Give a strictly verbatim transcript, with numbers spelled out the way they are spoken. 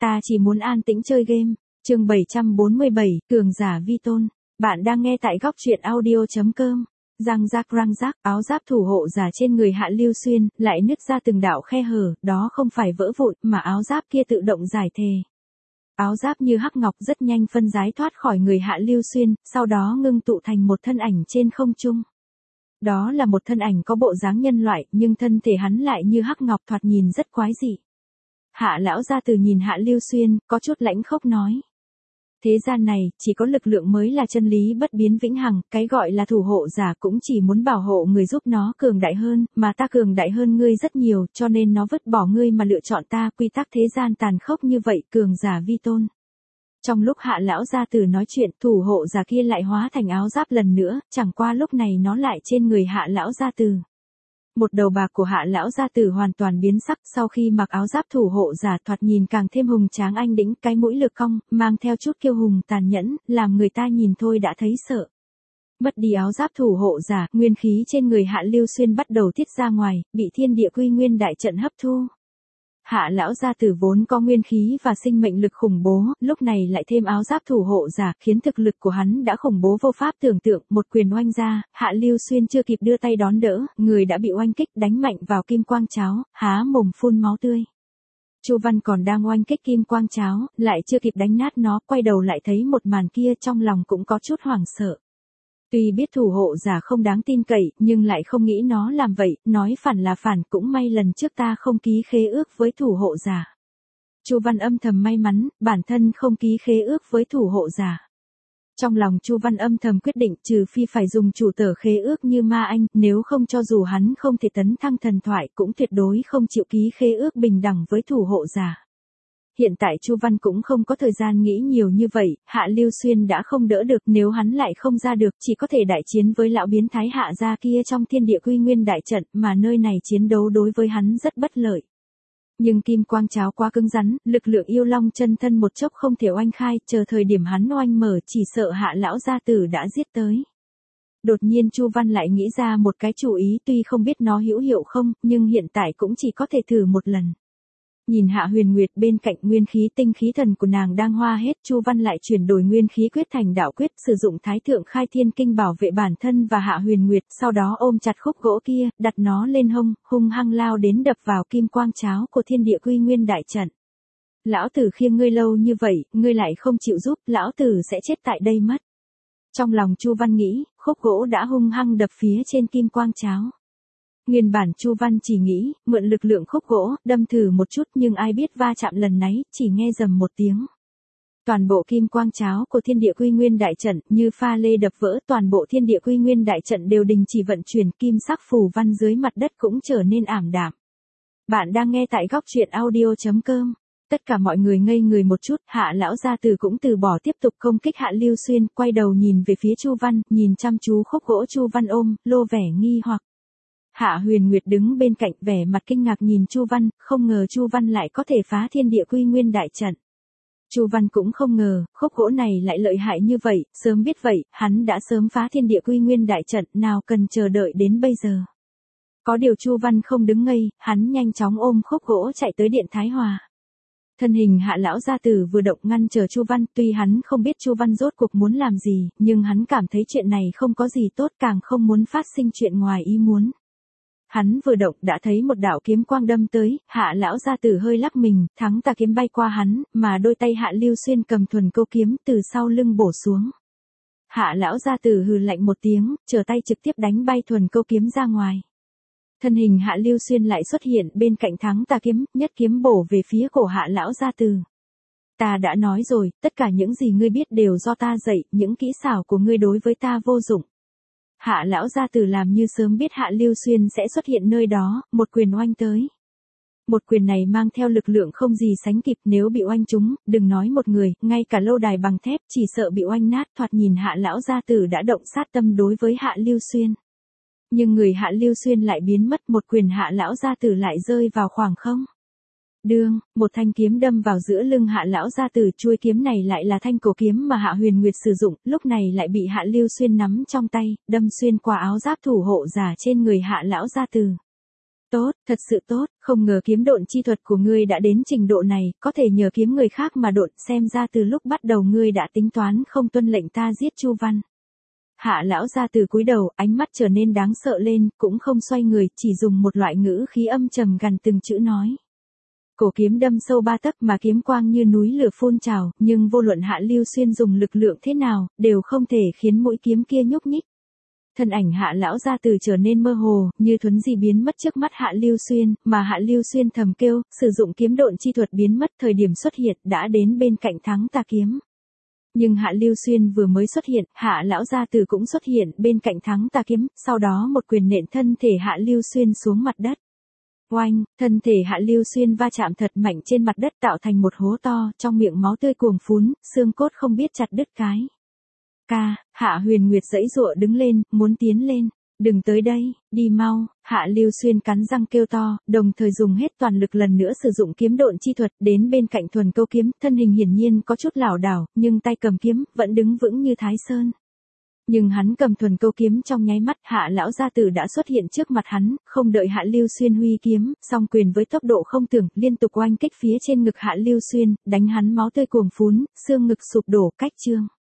ta chỉ muốn an tĩnh chơi game. Chương bảy trăm bốn mươi bảy, cường giả vi tôn. Bạn đang nghe tại góc truyện audio chấm com. Răng rác răng rác, áo giáp thủ hộ giả trên người Hạ Lưu Xuyên lại nứt ra từng đạo khe hở, đó không phải vỡ vụn mà áo giáp kia tự động giải thề. Áo giáp như hắc ngọc rất nhanh phân giải thoát khỏi người Hạ Lưu Xuyên, sau đó ngưng tụ thành một thân ảnh trên không trung. Đó là một thân ảnh có bộ dáng nhân loại, nhưng thân thể hắn lại như hắc ngọc, thoạt nhìn rất quái dị. Hạ lão gia tử nhìn Hạ Lưu Xuyên, có chút lãnh khốc nói. Thế gian này, chỉ có lực lượng mới là chân lý bất biến vĩnh hằng, cái gọi là thủ hộ giả cũng chỉ muốn bảo hộ người giúp nó cường đại hơn, mà ta cường đại hơn ngươi rất nhiều, cho nên nó vứt bỏ ngươi mà lựa chọn ta, quy tắc thế gian tàn khốc như vậy, cường giả vi tôn. Trong lúc Hạ lão gia tử nói chuyện, thủ hộ giả kia lại hóa thành áo giáp lần nữa, chẳng qua lúc này nó lại trên người Hạ lão gia tử. Một đầu bạc của Hạ lão gia tử hoàn toàn biến sắc, sau khi mặc áo giáp thủ hộ giả thoạt nhìn càng thêm hùng tráng anh đĩnh, cái mũi lực cong, mang theo chút kiêu hùng tàn nhẫn, làm người ta nhìn thôi đã thấy sợ. Mất đi áo giáp thủ hộ giả, nguyên khí trên người Hạ Lưu Xuyên bắt đầu tiết ra ngoài, bị thiên địa quy nguyên đại trận hấp thu. Hạ lão gia tử vốn có nguyên khí và sinh mệnh lực khủng bố, lúc này lại thêm áo giáp thủ hộ giả, khiến thực lực của hắn đã khủng bố vô pháp tưởng tượng, một quyền oanh ra, Hạ Lưu Xuyên chưa kịp đưa tay đón đỡ, người đã bị oanh kích đánh mạnh vào kim quang cháo, há mồm phun máu tươi. Chu Văn còn đang oanh kích kim quang cháo, lại chưa kịp đánh nát nó, quay đầu lại thấy một màn kia, trong lòng cũng có chút hoảng sợ. Tuy biết thủ hộ giả không đáng tin cậy, nhưng lại không nghĩ nó làm vậy, nói phản là phản, cũng may lần trước ta không ký khế ước với thủ hộ giả. Chu Văn âm thầm may mắn, bản thân không ký khế ước với thủ hộ giả. Trong lòng Chu Văn âm thầm quyết định, trừ phi phải dùng chủ tờ khế ước như Ma Anh, nếu không cho dù hắn không thể tấn thăng thần thoại cũng tuyệt đối không chịu ký khế ước bình đẳng với thủ hộ giả. Hiện tại Chu Văn cũng không có thời gian nghĩ nhiều như vậy, Hạ Lưu Xuyên đã không đỡ được, nếu hắn lại không ra được, chỉ có thể đại chiến với lão biến thái Hạ gia kia trong thiên địa quy nguyên đại trận, mà nơi này chiến đấu đối với hắn rất bất lợi. Nhưng kim quang cháo quá cứng rắn, lực lượng yêu long chân thân một chốc không thể oanh khai, chờ thời điểm hắn oanh mở chỉ sợ Hạ lão gia tử đã giết tới. Đột nhiên Chu Văn lại nghĩ ra một cái chủ ý, tuy không biết nó hữu hiệu không, nhưng hiện tại cũng chỉ có thể thử một lần. Nhìn Hạ Huyền Nguyệt bên cạnh, nguyên khí tinh khí thần của nàng đang hoa hết, Chu Văn lại chuyển đổi nguyên khí quyết thành đạo quyết, sử dụng Thái Thượng Khai Thiên Kinh bảo vệ bản thân và Hạ Huyền Nguyệt, sau đó ôm chặt khúc gỗ kia, đặt nó lên hông, hung hăng lao đến đập vào kim quang cháo của thiên địa quy nguyên đại trận. Lão tử khiêng ngươi lâu như vậy, ngươi lại không chịu giúp, lão tử sẽ chết tại đây mất. Trong lòng Chu Văn nghĩ, khúc gỗ đã hung hăng đập phía trên kim quang cháo. Nguyên bản Chu Văn chỉ nghĩ, mượn lực lượng khúc gỗ, đâm thử một chút, nhưng ai biết va chạm lần nấy, chỉ nghe rầm một tiếng. Toàn bộ kim quang cháo của thiên địa quy nguyên đại trận, như pha lê đập vỡ, toàn bộ thiên địa quy nguyên đại trận đều đình chỉ vận chuyển, kim sắc phù văn dưới mặt đất cũng trở nên ảm đạm. Bạn đang nghe tại góc truyện audio chấm com. Tất cả mọi người ngây người một chút, Hạ lão gia tử cũng từ bỏ tiếp tục công kích Hạ Lưu Xuyên, quay đầu nhìn về phía Chu Văn, nhìn chăm chú khúc gỗ Chu Văn ôm, lô vẻ nghi hoặc. Hạ Huyền Nguyệt đứng bên cạnh vẻ mặt kinh ngạc nhìn Chu Văn, không ngờ Chu Văn lại có thể phá thiên địa quy nguyên đại trận. Chu Văn cũng không ngờ, khúc gỗ này lại lợi hại như vậy, sớm biết vậy, hắn đã sớm phá thiên địa quy nguyên đại trận, nào cần chờ đợi đến bây giờ. Có điều Chu Văn không đứng ngây, hắn nhanh chóng ôm khúc gỗ chạy tới điện Thái Hòa. Thân hình Hạ lão gia tử vừa động ngăn chờ Chu Văn, tuy hắn không biết Chu Văn rốt cuộc muốn làm gì, nhưng hắn cảm thấy chuyện này không có gì tốt, càng không muốn phát sinh chuyện ngoài ý muốn. Hắn vừa động đã thấy một đạo kiếm quang đâm tới, Hạ lão gia tử hơi lắc mình, thắng tà kiếm bay qua hắn, mà đôi tay Hạ Lưu Xuyên cầm thuần câu kiếm từ sau lưng bổ xuống. Hạ lão gia tử hừ lạnh một tiếng, trở tay trực tiếp đánh bay thuần câu kiếm ra ngoài. Thân hình Hạ Lưu Xuyên lại xuất hiện bên cạnh thắng tà kiếm, nhất kiếm bổ về phía cổ Hạ lão gia tử. Ta đã nói rồi, tất cả những gì ngươi biết đều do ta dạy, những kỹ xảo của ngươi đối với ta vô dụng. Hạ lão gia tử làm như sớm biết Hạ Lưu Xuyên sẽ xuất hiện nơi đó, một quyền oanh tới. Một quyền này mang theo lực lượng không gì sánh kịp, nếu bị oanh trúng, đừng nói một người, ngay cả lâu đài bằng thép chỉ sợ bị oanh nát, thoạt nhìn Hạ lão gia tử đã động sát tâm đối với Hạ Lưu Xuyên. Nhưng người Hạ Lưu Xuyên lại biến mất, một quyền Hạ lão gia tử lại rơi vào khoảng không. Đương, một thanh kiếm đâm vào giữa lưng Hạ lão gia tử, chuôi kiếm này lại là thanh cổ kiếm mà Hạ Huyền Nguyệt sử dụng, lúc này lại bị Hạ Lưu Xuyên nắm trong tay, đâm xuyên qua áo giáp thủ hộ giả trên người Hạ lão gia tử. Tốt, thật sự tốt, không ngờ kiếm độn chi thuật của ngươi đã đến trình độ này, có thể nhờ kiếm người khác mà độn, xem ra từ lúc bắt đầu ngươi đã tính toán không tuân lệnh ta giết Chu Văn. Hạ lão gia từ cúi đầu, ánh mắt trở nên đáng sợ lên, cũng không xoay người, chỉ dùng một loại ngữ khí âm trầm gần từng chữ nói. Cổ kiếm đâm sâu ba tấc mà kiếm quang như núi lửa phun trào, nhưng vô luận Hạ Lưu Xuyên dùng lực lượng thế nào, đều không thể khiến mũi kiếm kia nhúc nhích. Thân ảnh Hạ lão gia từ trở nên mơ hồ, như thuấn di biến mất trước mắt Hạ Lưu Xuyên, mà Hạ Lưu Xuyên thầm kêu, sử dụng kiếm độn chi thuật biến mất, thời điểm xuất hiện đã đến bên cạnh Thắng Tà kiếm. Nhưng Hạ Lưu Xuyên vừa mới xuất hiện, Hạ lão gia từ cũng xuất hiện bên cạnh Thắng Tà kiếm, sau đó một quyền nện thân thể Hạ Lưu Xuyên xuống mặt đất. Oanh, thân thể Hạ Lưu Xuyên va chạm thật mạnh trên mặt đất tạo thành một hố to, trong miệng máu tươi cuồng phún, xương cốt không biết chặt đứt cái. Ca, Hạ Huyền Nguyệt giãy giụa đứng lên, muốn tiến lên. Đừng tới đây, đi mau, Hạ Lưu Xuyên cắn răng kêu to, đồng thời dùng hết toàn lực lần nữa sử dụng kiếm độn chi thuật, đến bên cạnh thuần câu kiếm, thân hình hiển nhiên có chút lảo đảo, nhưng tay cầm kiếm, vẫn đứng vững như Thái Sơn. Nhưng hắn cầm thuần câu kiếm trong nháy mắt, Hạ lão gia tử đã xuất hiện trước mặt hắn, không đợi Hạ Lưu Xuyên huy kiếm, song quyền với tốc độ không tưởng, liên tục oanh kích phía trên ngực Hạ Lưu Xuyên, đánh hắn máu tươi cuồng phún, xương ngực sụp đổ cách trương.